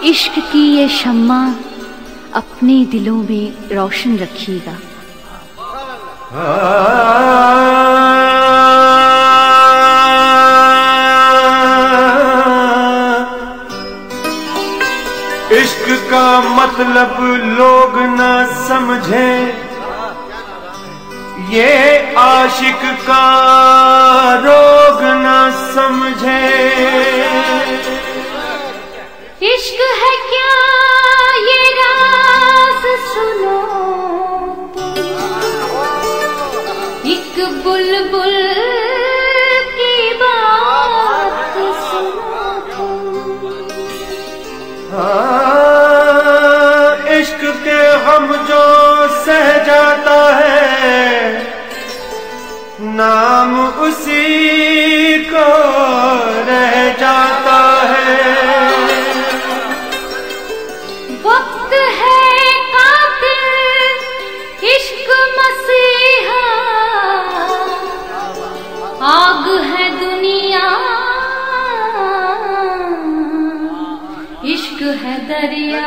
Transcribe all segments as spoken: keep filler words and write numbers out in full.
इश्क की ये शम्मा अपने दिलों में रोशन रखिएगा। इश्क का मतलब लोग न समझे, ये आशिक का रोग न समझे। इश्क है क्या ये राज सुनो, एक बुलबुल की बात सुनो। हाँ, इश्क के गम जो सह जाता है, नाम उसी को रह जाता है। वक्त है कातिल इश्क मसीहा, आग है दुनिया इश्क है दरिया।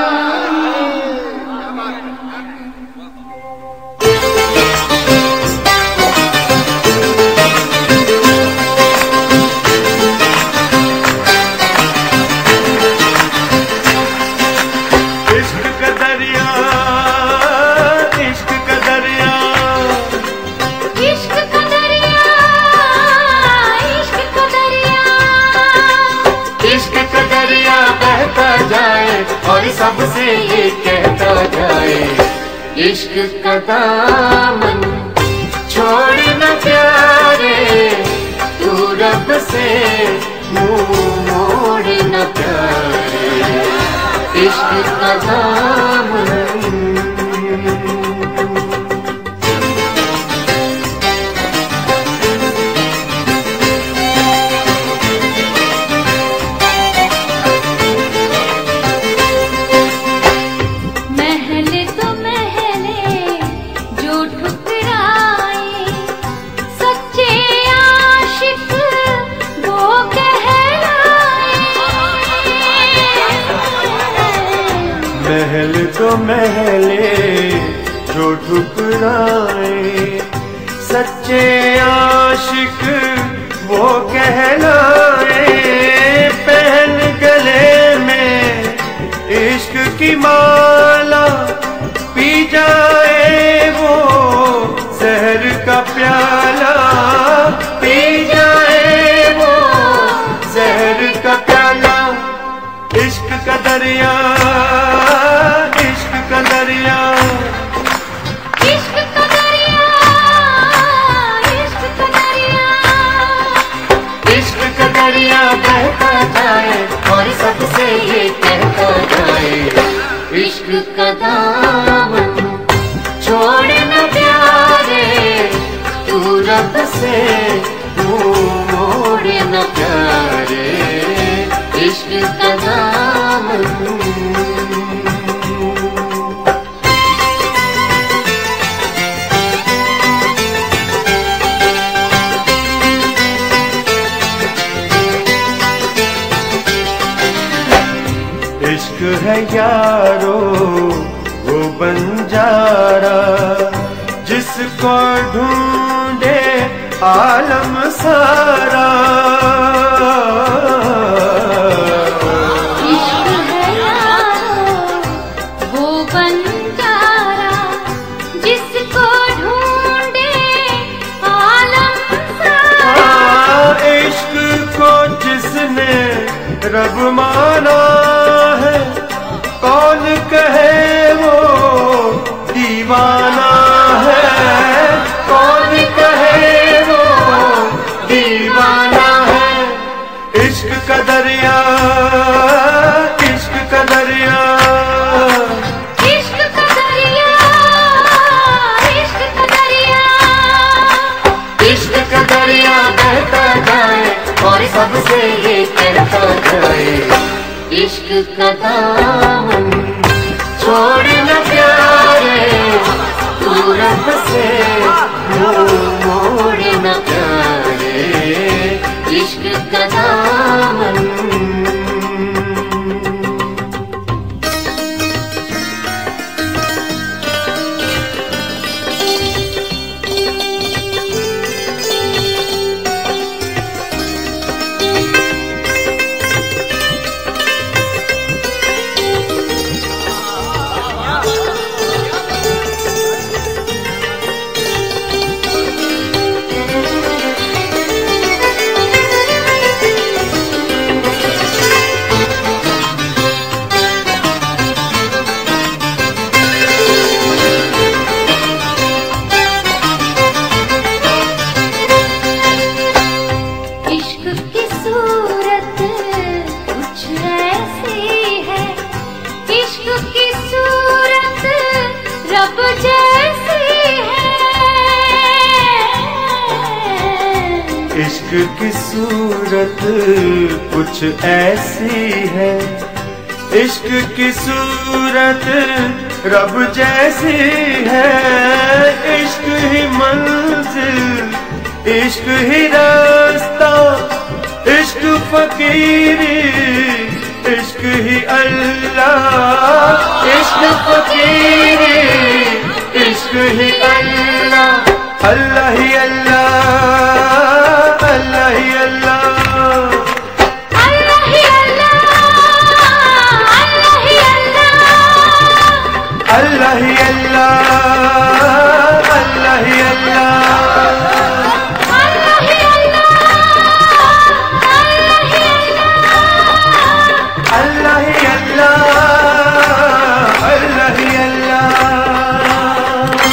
और सबसे ये कहता जाए, इश्क का दामन छोड़ न प्यारे, तू रब से मुंह मोड़ न प्यारे। इश्क का दामन महल तो महले जो ठुकराए, सच्चे आशिक वो कहलाए। पहन गले में इश्क की माला, पी जाए वो जहर का प्याला, पी जाए वो जहर का प्याला। इश्क का दरिया, इश्क का दरिया, इश्क का दरिया, इश्क का दरिया, इश्क का दरिया बहता जाए और सबसे ये कहता जाए, इश्क का दामन छोड़ न प्यारे, तू रब से मुंह मोड़ न प्यारे। इश्क का दामन इश्क है यारो वो बंजारा, जिसको ढूंढे आलम सारा। इश्क है यारो वो बंजारा, जिसको ढूंढे आलम सारा। इश्क को जिसने रब माना है, कौन कहे वो दीवाना है, कौन कहे वो दीवाना है। इश्क का दरिया, इश्क का दरिया, इश्क का दरिया, इश्क का दरिया, इश्क का दरिया बहता जाए और सबसे ये कहता जाए, इश्क का दामन छोड़ न प्यारे, तू रब से मुंह मोड़ न प्यारे। इश्क का दामन इश्क की सूरत कुछ ऐसी है, इश्क की सूरत रब जैसी है। इश्क ही मंजिल, इश्क ही रास्ता, इश्क फकीरी, इश्क ही अल्लाह। इश्क फकीरी, इश्क ही अल्लाह। अल्लाह ही अल्लाह, अल्लाह ही अल्लाह, अल्लाह ही अल्लाह, अल्लाह ही अल्लाह, अल्लाह ही अल्लाह, अल्लाह ही अल्लाह।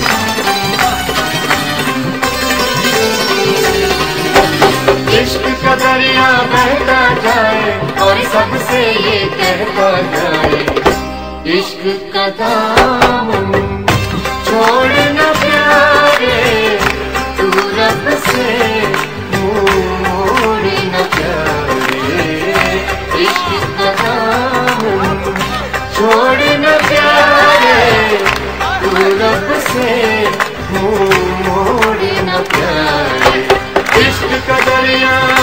इश्क का दरिया बहता जाए और सबसे ये कहता जाए, इश्क का दामन छोड़ना प्यारे, तू रब से मुँह मोड़ना प्यारे। इश्क का दामन छोड़ना प्यारे, तू रब से मुँह मोड़ना प्यारे। इश्क का दरिया